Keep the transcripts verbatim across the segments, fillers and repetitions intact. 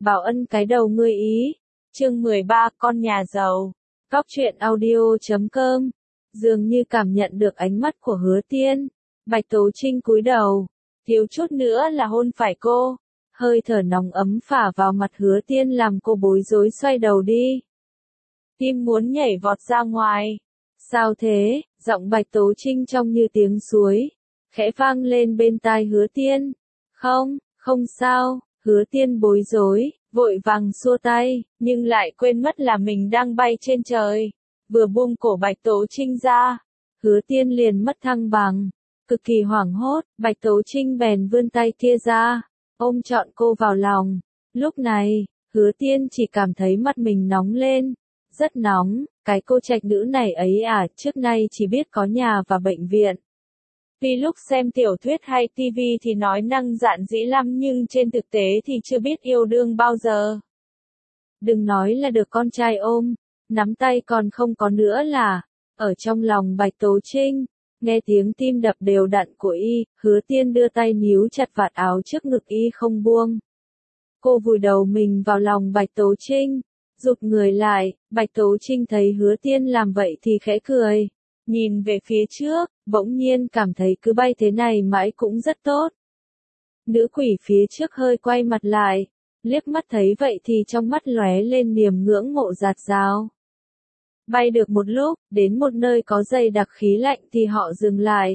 Bảo ân cái đầu ngươi ý. Chương mười ba, con nhà giàu. Góc truyện audio chấm com. Dường như cảm nhận được ánh mắt của Hứa Tiên, Bạch Tố Trinh cúi đầu, thiếu chút nữa là hôn phải cô. Hơi thở nóng ấm phả vào mặt Hứa Tiên làm cô bối rối xoay đầu đi. Tim muốn nhảy vọt ra ngoài. Sao thế? Giọng Bạch Tố Trinh trong như tiếng suối, khẽ vang lên bên tai Hứa Tiên. Không, không sao. Hứa Tiên bối rối, vội vàng xua tay, nhưng lại quên mất là mình đang bay trên trời. Vừa buông cổ Bạch Tố Trinh ra, Hứa Tiên liền mất thăng bằng. Cực kỳ hoảng hốt, Bạch Tố Trinh bèn vươn tay kia ra, ôm trọn cô vào lòng. Lúc này, Hứa Tiên chỉ cảm thấy mặt mình nóng lên, rất nóng. Cái cô trạch nữ này ấy à, trước nay chỉ biết có nhà và bệnh viện. Vì lúc xem tiểu thuyết hay tivi thì nói năng dạn dĩ lắm nhưng trên thực tế thì chưa biết yêu đương bao giờ. Đừng nói là được con trai ôm, nắm tay còn không có nữa là. Ở trong lòng Bạch Tố Trinh, nghe tiếng tim đập đều đặn của y, Hứa Tiên đưa tay níu chặt vạt áo trước ngực y không buông. Cô vùi đầu mình vào lòng Bạch Tố Trinh, rụt người lại. Bạch Tố Trinh thấy Hứa Tiên làm vậy thì khẽ cười, nhìn về phía trước, bỗng nhiên cảm thấy cứ bay thế này mãi cũng rất tốt. Nữ quỷ phía trước hơi quay mặt lại, liếc mắt thấy vậy thì trong mắt lóe lên niềm ngưỡng mộ rạt rào. Bay được một lúc, đến một nơi có dày đặc khí lạnh thì họ dừng lại.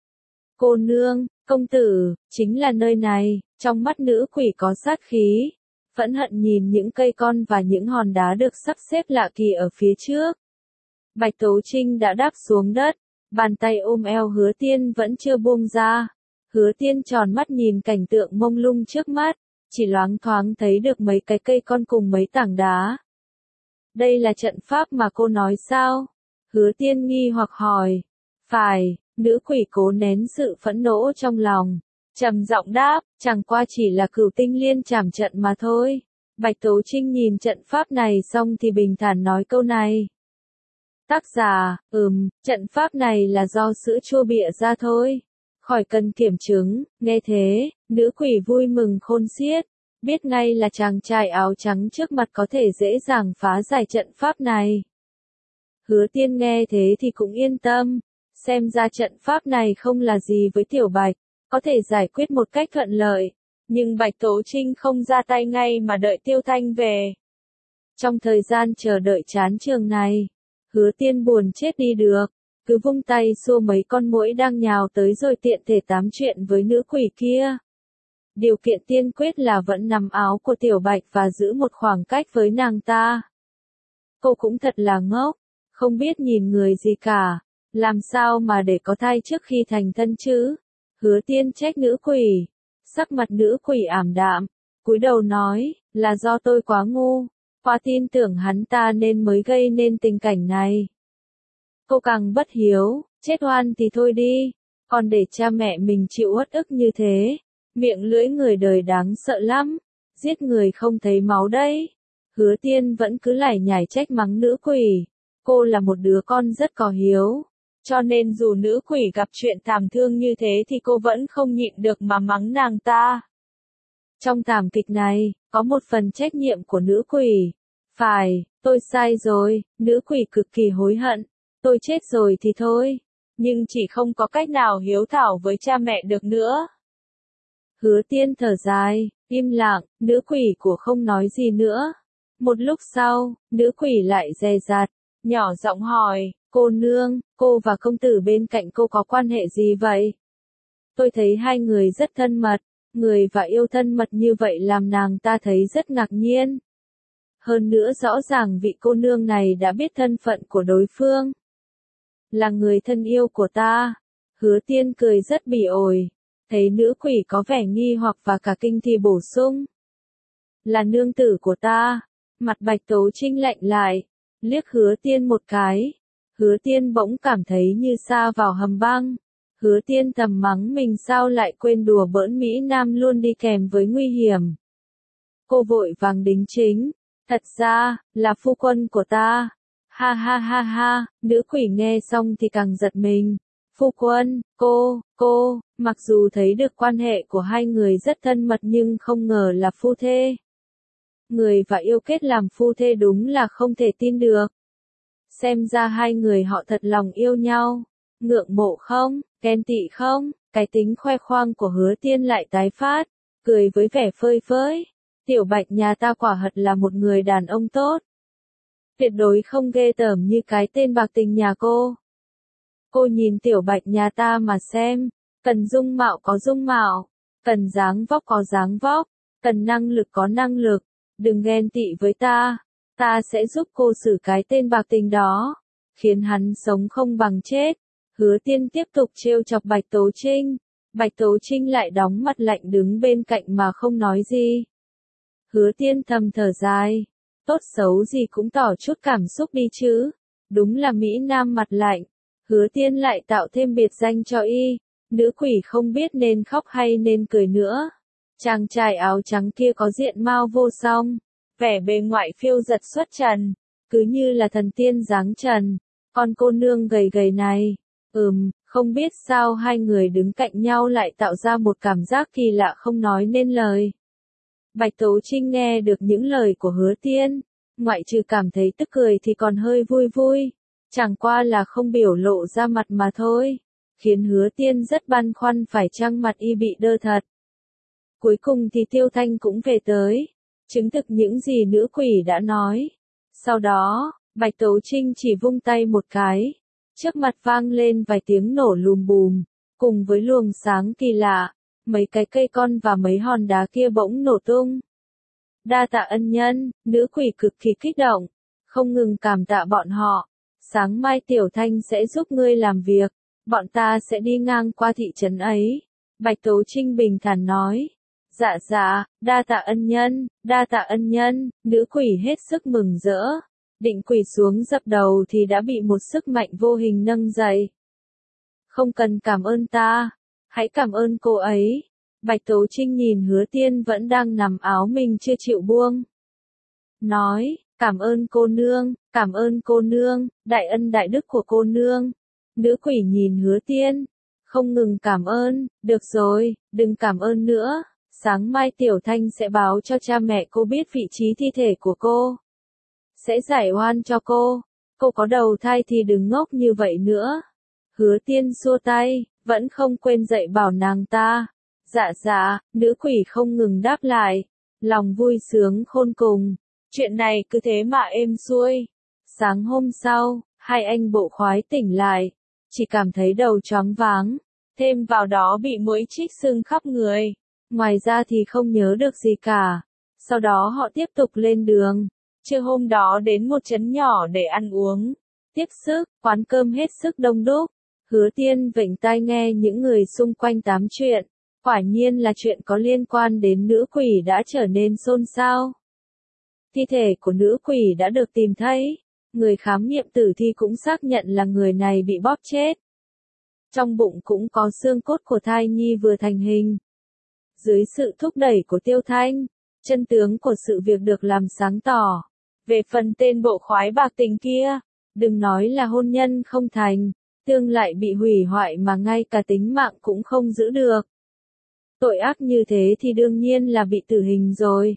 Cô nương, công tử, chính là nơi này. Trong mắt nữ quỷ có sát khí, phẫn hận nhìn những cây con và những hòn đá được sắp xếp lạ kỳ ở phía trước. Bạch Tố Trinh đã đáp xuống đất, bàn tay ôm eo Hứa Tiên vẫn chưa buông ra. Hứa Tiên tròn mắt nhìn cảnh tượng mông lung trước mắt, chỉ loáng thoáng thấy được mấy cái cây con cùng mấy tảng đá. Đây là trận pháp mà cô nói sao? Hứa Tiên nghi hoặc hỏi. Phải, nữ quỷ cố nén sự phẫn nộ trong lòng, trầm giọng đáp, chẳng qua chỉ là Cửu Tinh Liên trảm trận mà thôi. Bạch Tố Trinh nhìn trận pháp này xong thì bình thản nói câu này. Tác giả, ừm, trận pháp này là do sữa chua bịa ra thôi. Khỏi cần kiểm chứng. Nghe thế, nữ quỷ vui mừng khôn xiết, biết ngay là chàng trai áo trắng trước mặt có thể dễ dàng phá giải trận pháp này. Hứa Tiên nghe thế thì cũng yên tâm, xem ra trận pháp này không là gì với Tiểu Bạch, có thể giải quyết một cách thuận lợi. Nhưng Bạch Tố Trinh không ra tay ngay mà đợi Tiêu Thanh về. Trong thời gian chờ đợi chán trường này, Hứa Tiên buồn chết đi được, cứ vung tay xua mấy con muỗi đang nhào tới rồi tiện thể tám chuyện với nữ quỷ kia. Điều kiện tiên quyết là vẫn nắm áo của Tiểu Bạch và giữ một khoảng cách với nàng ta. Cô cũng thật là ngốc, không biết nhìn người gì cả, làm sao mà để có thai trước khi thành thân chứ? Hứa Tiên trách nữ quỷ, sắc mặt nữ quỷ ảm đạm, cúi đầu nói, là do tôi quá ngu, quá tin tưởng hắn ta nên mới gây nên tình cảnh này. Cô càng bất hiếu, chết oan thì thôi đi, còn để cha mẹ mình chịu uất ức như thế, miệng lưỡi người đời đáng sợ lắm, giết người không thấy máu đấy. Hứa Tiên vẫn cứ lải nhải trách mắng nữ quỷ, cô là một đứa con rất có hiếu, cho nên dù nữ quỷ gặp chuyện thảm thương như thế thì cô vẫn không nhịn được mà mắng nàng ta. Trong thảm kịch này, có một phần trách nhiệm của nữ quỷ. Phải, tôi sai rồi. Nữ quỷ cực kỳ hối hận. Tôi chết rồi thì thôi, nhưng chỉ không có cách nào hiếu thảo với cha mẹ được nữa. Hứa Tiên thở dài, im lặng, nữ quỷ của không nói gì nữa. Một lúc sau, nữ quỷ lại dè dặt, nhỏ giọng hỏi, cô nương, cô và công tử bên cạnh cô có quan hệ gì vậy? Tôi thấy hai người rất thân mật, người và yêu thân mật như vậy làm nàng ta thấy rất ngạc nhiên. Hơn nữa rõ ràng vị cô nương này đã biết thân phận của đối phương. Là người thân yêu của ta. Hứa Tiên cười rất bỉ ổi, thấy nữ quỷ có vẻ nghi hoặc và cả kinh thì bổ sung. Là nương tử của ta. Mặt Bạch Tố Trinh lạnh lại, liếc Hứa Tiên một cái. Hứa Tiên bỗng cảm thấy như sa vào hầm băng. Hứa Tiên thầm mắng mình sao lại quên đùa bỡn Mỹ Nam luôn đi kèm với nguy hiểm. Cô vội vàng đính chính, thật ra, là phu quân của ta. Ha ha ha ha, nữ quỷ nghe xong thì càng giật mình. Phu quân, cô, cô, mặc dù thấy được quan hệ của hai người rất thân mật nhưng không ngờ là phu thê. người và yêu kết làm phu thê đúng là không thể tin được. Xem ra hai người họ thật lòng yêu nhau. Ngưỡng mộ không, ghen tị không, cái tính khoe khoang của Hứa Tiên lại tái phát, cười với vẻ phơi phới. Tiểu Bạch nhà ta quả thật là một người đàn ông tốt. Tuyệt đối không ghê tởm như cái tên bạc tình nhà cô. Cô nhìn Tiểu Bạch nhà ta mà xem, cần dung mạo có dung mạo, cần dáng vóc có dáng vóc, cần năng lực có năng lực, đừng ghen tị với ta, ta sẽ giúp cô xử cái tên bạc tình đó, khiến hắn sống không bằng chết. Hứa Tiên tiếp tục trêu chọc Bạch Tố Trinh, Bạch Tố Trinh lại đóng mặt lạnh đứng bên cạnh mà không nói gì. Hứa Tiên thầm thở dài, tốt xấu gì cũng tỏ chút cảm xúc đi chứ, đúng là Mỹ Nam mặt lạnh. Hứa Tiên lại tạo thêm biệt danh cho y, nữ quỷ không biết nên khóc hay nên cười nữa. Chàng trai áo trắng kia có diện mạo vô song, vẻ bề ngoại phiêu giật xuất trần, cứ như là thần tiên dáng trần. Còn cô nương gầy gầy này, ừm, không biết sao hai người đứng cạnh nhau lại tạo ra một cảm giác kỳ lạ không nói nên lời. Bạch Tố Trinh nghe được những lời của Hứa Tiên, ngoại trừ cảm thấy tức cười thì còn hơi vui vui, chẳng qua là không biểu lộ ra mặt mà thôi, khiến Hứa Tiên rất băn khoăn phải chăng mặt y bị đơ thật. Cuối cùng thì Tiêu Thanh cũng về tới, chứng thực những gì nữ quỷ đã nói. Sau đó, Bạch Tố Trinh chỉ vung tay một cái, trước mặt vang lên vài tiếng nổ lùm bùm, cùng với luồng sáng kỳ lạ, mấy cái cây con và mấy hòn đá kia bỗng nổ tung. Đa tạ ân nhân, nữ quỷ cực kỳ kích động, không ngừng cảm tạ bọn họ. Sáng mai Tiểu Thanh sẽ giúp ngươi làm việc, bọn ta sẽ đi ngang qua thị trấn ấy. Bạch Tố Trinh bình thản nói. Dạ dạ, đa tạ ân nhân, đa tạ ân nhân, nữ quỷ hết sức mừng rỡ. Định quỳ xuống dập đầu thì đã bị một sức mạnh vô hình nâng dậy. Không cần cảm ơn ta, hãy cảm ơn cô ấy. Bạch Tố Trinh nhìn Hứa Tiên vẫn đang nằm áo mình chưa chịu buông. Nói, cảm ơn cô nương, cảm ơn cô nương, đại ân đại đức của cô nương. Nữ quỷ nhìn Hứa Tiên, không ngừng cảm ơn, được rồi, đừng cảm ơn nữa. Sáng mai Tiểu Thanh sẽ báo cho cha mẹ cô biết vị trí thi thể của cô. Sẽ giải oan cho cô. Cô có đầu thai thì đừng ngốc như vậy nữa. Hứa Tiên xua tay, vẫn không quên dạy bảo nàng ta. Dạ dạ, nữ quỷ không ngừng đáp lại. Lòng vui sướng khôn cùng. Chuyện này cứ thế mà êm xuôi. Sáng hôm sau, hai anh bộ khoái tỉnh lại. Chỉ cảm thấy đầu choáng váng. Thêm vào đó bị muỗi chích sưng khắp người. Ngoài ra thì không nhớ được gì cả. Sau đó họ tiếp tục lên đường. Trưa hôm đó đến một trấn nhỏ để ăn uống. Tiếc sức, quán cơm hết sức đông đúc. Hứa Tiên vểnh tai nghe những người xung quanh tám chuyện. Quả nhiên là chuyện có liên quan đến nữ quỷ đã trở nên xôn xao. Thi thể của nữ quỷ đã được tìm thấy. Người khám nghiệm tử thi cũng xác nhận là người này bị bóp chết. Trong bụng cũng có xương cốt của thai nhi vừa thành hình. Dưới sự thúc đẩy của Tiêu Thanh, chân tướng của sự việc được làm sáng tỏ. Về phần tên bộ khoái bạc tình kia, đừng nói là hôn nhân không thành, tương lại bị hủy hoại mà ngay cả tính mạng cũng không giữ được. Tội ác như thế thì đương nhiên là bị tử hình rồi.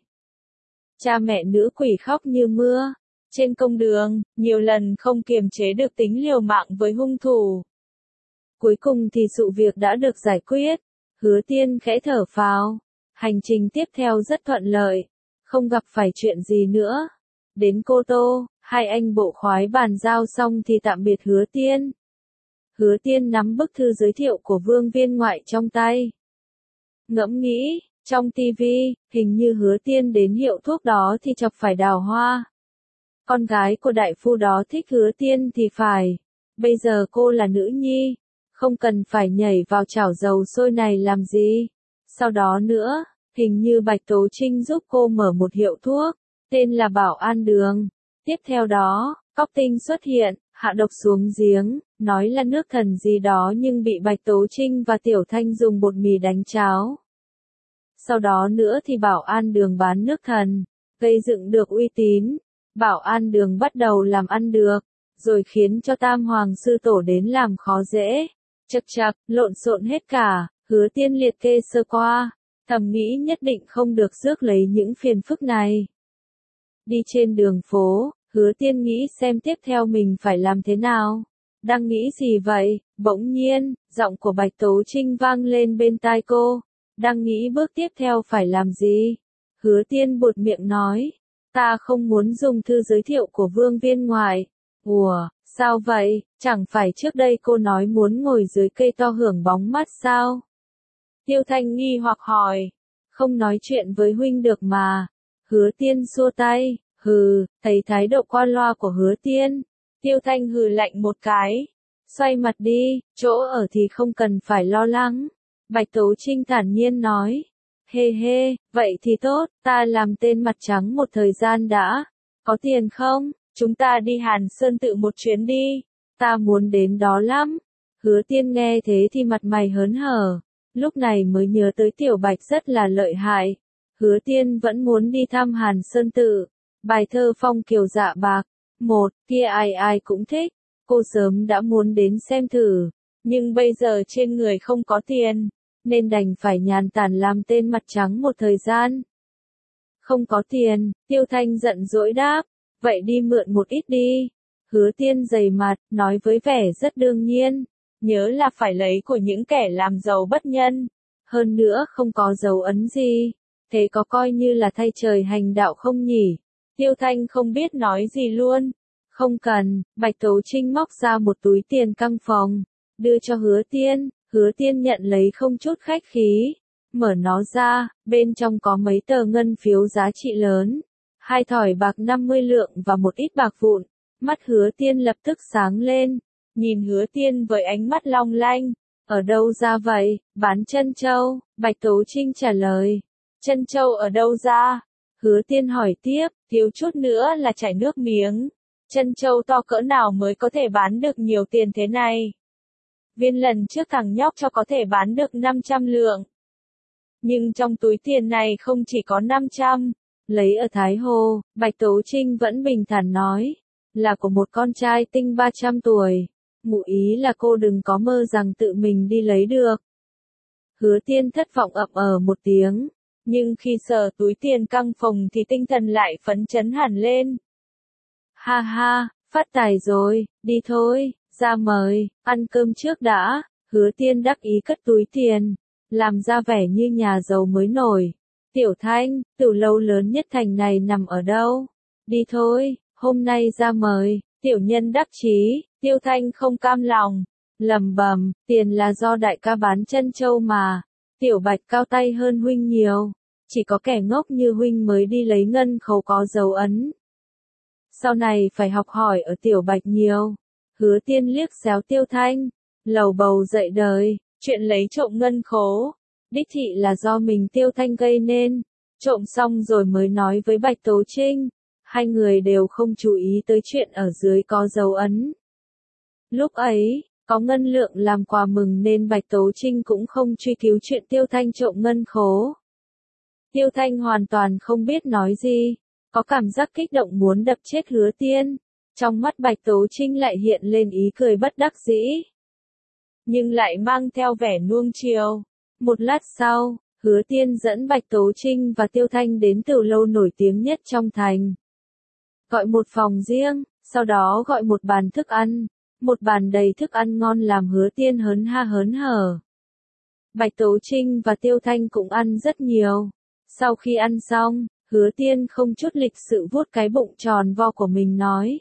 Cha mẹ nữ quỷ khóc như mưa. Trên công đường, nhiều lần không kiềm chế được tính liều mạng với hung thủ. Cuối cùng thì sự việc đã được giải quyết. Hứa Tiên khẽ thở phào. Hành trình tiếp theo rất thuận lợi. Không gặp phải chuyện gì nữa. Đến Cô Tô, hai anh bộ khoái bàn giao xong thì tạm biệt Hứa Tiên. Hứa Tiên nắm bức thư giới thiệu của Vương Viên Ngoại trong tay. Ngẫm nghĩ, trong tivi, hình như Hứa Tiên đến hiệu thuốc đó thì chọc phải Đào Hoa. Con gái của đại phu đó thích Hứa Tiên thì phải. Bây giờ cô là nữ nhi, không cần phải nhảy vào chảo dầu sôi này làm gì. Sau đó nữa, hình như Bạch Tố Trinh giúp cô mở một hiệu thuốc, tên là Bảo An Đường. Tiếp theo đó, Cóc Tinh xuất hiện, hạ độc xuống giếng, nói là nước thần gì đó nhưng bị Bạch Tố Trinh và Tiểu Thanh dùng bột mì đánh cháo. Sau đó nữa thì Bảo An Đường bán nước thần, gây dựng được uy tín. Bảo An Đường bắt đầu làm ăn được, rồi khiến cho Tam Hoàng Sư Tổ đến làm khó dễ. Chật chật, lộn xộn hết cả. Hứa Tiên liệt kê sơ qua, thầm nghĩ nhất định không được rước lấy những phiền phức này. Đi trên đường phố, Hứa Tiên nghĩ xem tiếp theo mình phải làm thế nào. Đang nghĩ gì vậy? Bỗng nhiên, giọng của Bạch Tố Trinh vang lên bên tai cô. Đang nghĩ bước tiếp theo phải làm gì? Hứa Tiên buột miệng nói. Ta không muốn dùng thư giới thiệu của Vương Viên Ngoại. Ủa, sao vậy? Chẳng phải trước đây cô nói muốn ngồi dưới cây to hưởng bóng mát sao? Tiêu Thanh nghi hoặc hỏi. Không nói chuyện với huynh được mà. Hứa Tiên xua tay. Hừ, thấy thái độ qua loa của Hứa Tiên. Tiêu Thanh hừ lạnh một cái. Xoay mặt đi, chỗ ở thì không cần phải lo lắng. Bạch Tố Trinh thản nhiên nói. Hê hê, vậy thì tốt, ta làm tên mặt trắng một thời gian đã. Có tiền không? Chúng ta đi Hàn Sơn tự một chuyến đi. Ta muốn đến đó lắm. Hứa Tiên nghe thế thì mặt mày hớn hở. Lúc này mới nhớ tới Tiểu Bạch rất là lợi hại. Hứa Tiên vẫn muốn đi thăm Hàn Sơn tự. Bài thơ phong kiều dạ bạc. Một, kia ai ai cũng thích. Cô sớm đã muốn đến xem thử. Nhưng bây giờ trên người không có tiền. Nên đành phải nhàn tản làm tên mặt trắng một thời gian. Không có tiền, Tiêu Thanh giận dỗi đáp. Vậy đi mượn một ít đi. Hứa Tiên dày mặt, nói với vẻ rất đương nhiên. Nhớ là phải lấy của những kẻ làm giàu bất nhân. Hơn nữa không có dấu ấn gì. Thế có coi như là thay trời hành đạo không nhỉ? Tiêu Thanh không biết nói gì luôn. Không cần, Bạch Tố Trinh móc ra một túi tiền căng phòng. Đưa cho Hứa Tiên, Hứa Tiên nhận lấy không chút khách khí. Mở nó ra, bên trong có mấy tờ ngân phiếu giá trị lớn. Hai thỏi bạc năm mươi lượng và một ít bạc vụn. Mắt Hứa Tiên lập tức sáng lên. Nhìn Hứa Tiên với ánh mắt long lanh. Ở đâu ra vậy? Bán trân châu. Bạch Tố Trinh trả lời. Trân châu ở đâu ra? Hứa Tiên hỏi tiếp, thiếu chút nữa là chảy nước miếng. Trân châu to cỡ nào mới có thể bán được nhiều tiền thế này? Viên lần trước thằng nhóc cho có thể bán được năm trăm lượng. Nhưng trong túi tiền này không chỉ có năm trăm. Lấy ở Thái Hồ, Bạch Tố Trinh vẫn bình thản nói. Là của một con trai tinh ba trăm tuổi. Ngụ ý là cô đừng có mơ rằng tự mình đi lấy được. Hứa Tiên thất vọng ậm ờ một tiếng. Nhưng khi sờ túi tiền căng phòng thì tinh thần lại phấn chấn hẳn lên. Ha ha, phát tài rồi, đi thôi, ra mời, ăn cơm trước đã. Hứa Tiên đắc ý cất túi tiền, làm ra vẻ như nhà giàu mới nổi. Tiểu Thanh, tiểu lâu lớn nhất thành này nằm ở đâu? Đi thôi, hôm nay ra mời. Tiểu nhân đắc chí. Tiêu Thanh không cam lòng. Lầm bầm, tiền là do đại ca bán trân châu mà. Tiểu Bạch cao tay hơn huynh nhiều. Chỉ có kẻ ngốc như huynh mới đi lấy ngân khấu có dấu ấn. Sau này phải học hỏi ở Tiểu Bạch nhiều. Hứa Tiên liếc xéo Tiêu Thanh. Lầu bầu dậy đời. Chuyện lấy trộm ngân khố. Đích thị là do mình Tiêu Thanh gây nên. Trộm xong rồi mới nói với Bạch Tố Trinh. Hai người đều không chú ý tới chuyện ở dưới có dấu ấn. Lúc ấy, có ngân lượng làm quà mừng nên Bạch Tố Trinh cũng không truy cứu chuyện Tiêu Thanh trộm ngân khố. Tiêu Thanh hoàn toàn không biết nói gì, có cảm giác kích động muốn đập chết Hứa Tiên. Trong mắt Bạch Tố Trinh lại hiện lên ý cười bất đắc dĩ. Nhưng lại mang theo vẻ nuông chiều. Một lát sau, Hứa Tiên dẫn Bạch Tố Trinh và Tiêu Thanh đến tiểu lâu nổi tiếng nhất trong thành. Gọi một phòng riêng, sau đó gọi một bàn thức ăn. Một bàn đầy thức ăn ngon làm Hứa Tiên hớn ha hớn hở. Bạch Tố Trinh và Tiêu Thanh cũng ăn rất nhiều. Sau khi ăn xong, Hứa Tiên không chút lịch sự vuốt cái bụng tròn vo của mình nói.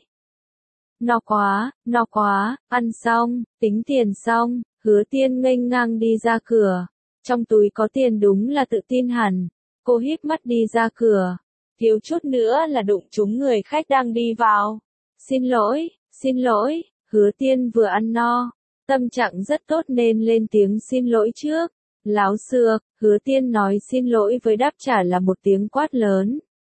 No quá, no quá, ăn xong, tính tiền xong, Hứa Tiên nghênh ngang đi ra cửa. Trong túi có tiền đúng là tự tin hẳn. Cô híp mắt đi ra cửa. Thiếu chút nữa là đụng trúng người khách đang đi vào. Xin lỗi, xin lỗi, Hứa Tiên vừa ăn no. Tâm trạng rất tốt nên lên tiếng xin lỗi trước. Láo xược, Hứa Tiên nói xin lỗi với đáp trả là một tiếng quát lớn.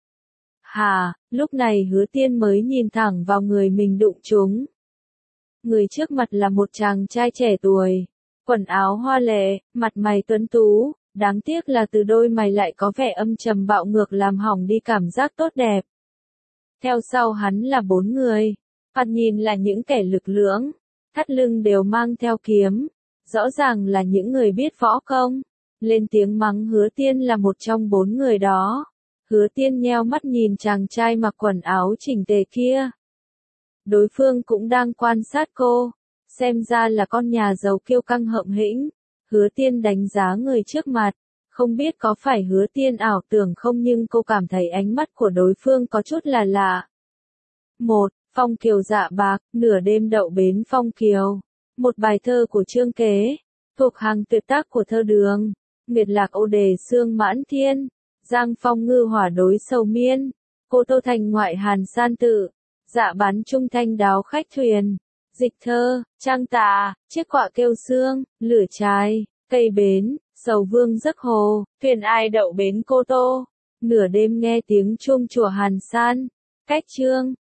Hà, lúc này Hứa Tiên mới nhìn thẳng vào người mình đụng trúng. Người trước mặt là một chàng trai trẻ tuổi. Quần áo hoa lệ, mặt mày tuấn tú. Đáng tiếc là từ đôi mày lại có vẻ âm trầm bạo ngược làm hỏng đi cảm giác tốt đẹp. Theo sau hắn là bốn người. Thoạt nhìn là những kẻ lực lưỡng. Thắt lưng đều mang theo kiếm. Rõ ràng là những người biết võ công. Lên tiếng mắng Hứa Tiên là một trong bốn người đó. Hứa Tiên nheo mắt nhìn chàng trai mặc quần áo chỉnh tề kia. Đối phương cũng đang quan sát cô, xem ra là con nhà giàu kiêu căng hậm hĩnh. Hứa Tiên đánh giá người trước mặt, không biết có phải Hứa Tiên ảo tưởng không nhưng cô cảm thấy ánh mắt của đối phương có chút là lạ. Một, Phong Kiều Dạ Bạc, nửa đêm đậu bến Phong Kiều. Một bài thơ của Trương Kế, thuộc hàng tuyệt tác của thơ đường. Nguyệt lạc ô đề sương mãn thiên, giang phong ngư hỏa đối sầu miên. Cô Tô Thành ngoại hàn san tự, dạ bán trung thanh đáo khách thuyền. Dịch thơ, trang tà, chiếc quạ kêu sương, lửa trái, cây bến, sầu vương giấc hồ, thuyền ai đậu bến Cô Tô. Nửa đêm nghe tiếng chuông chùa Hàn San. Cách chương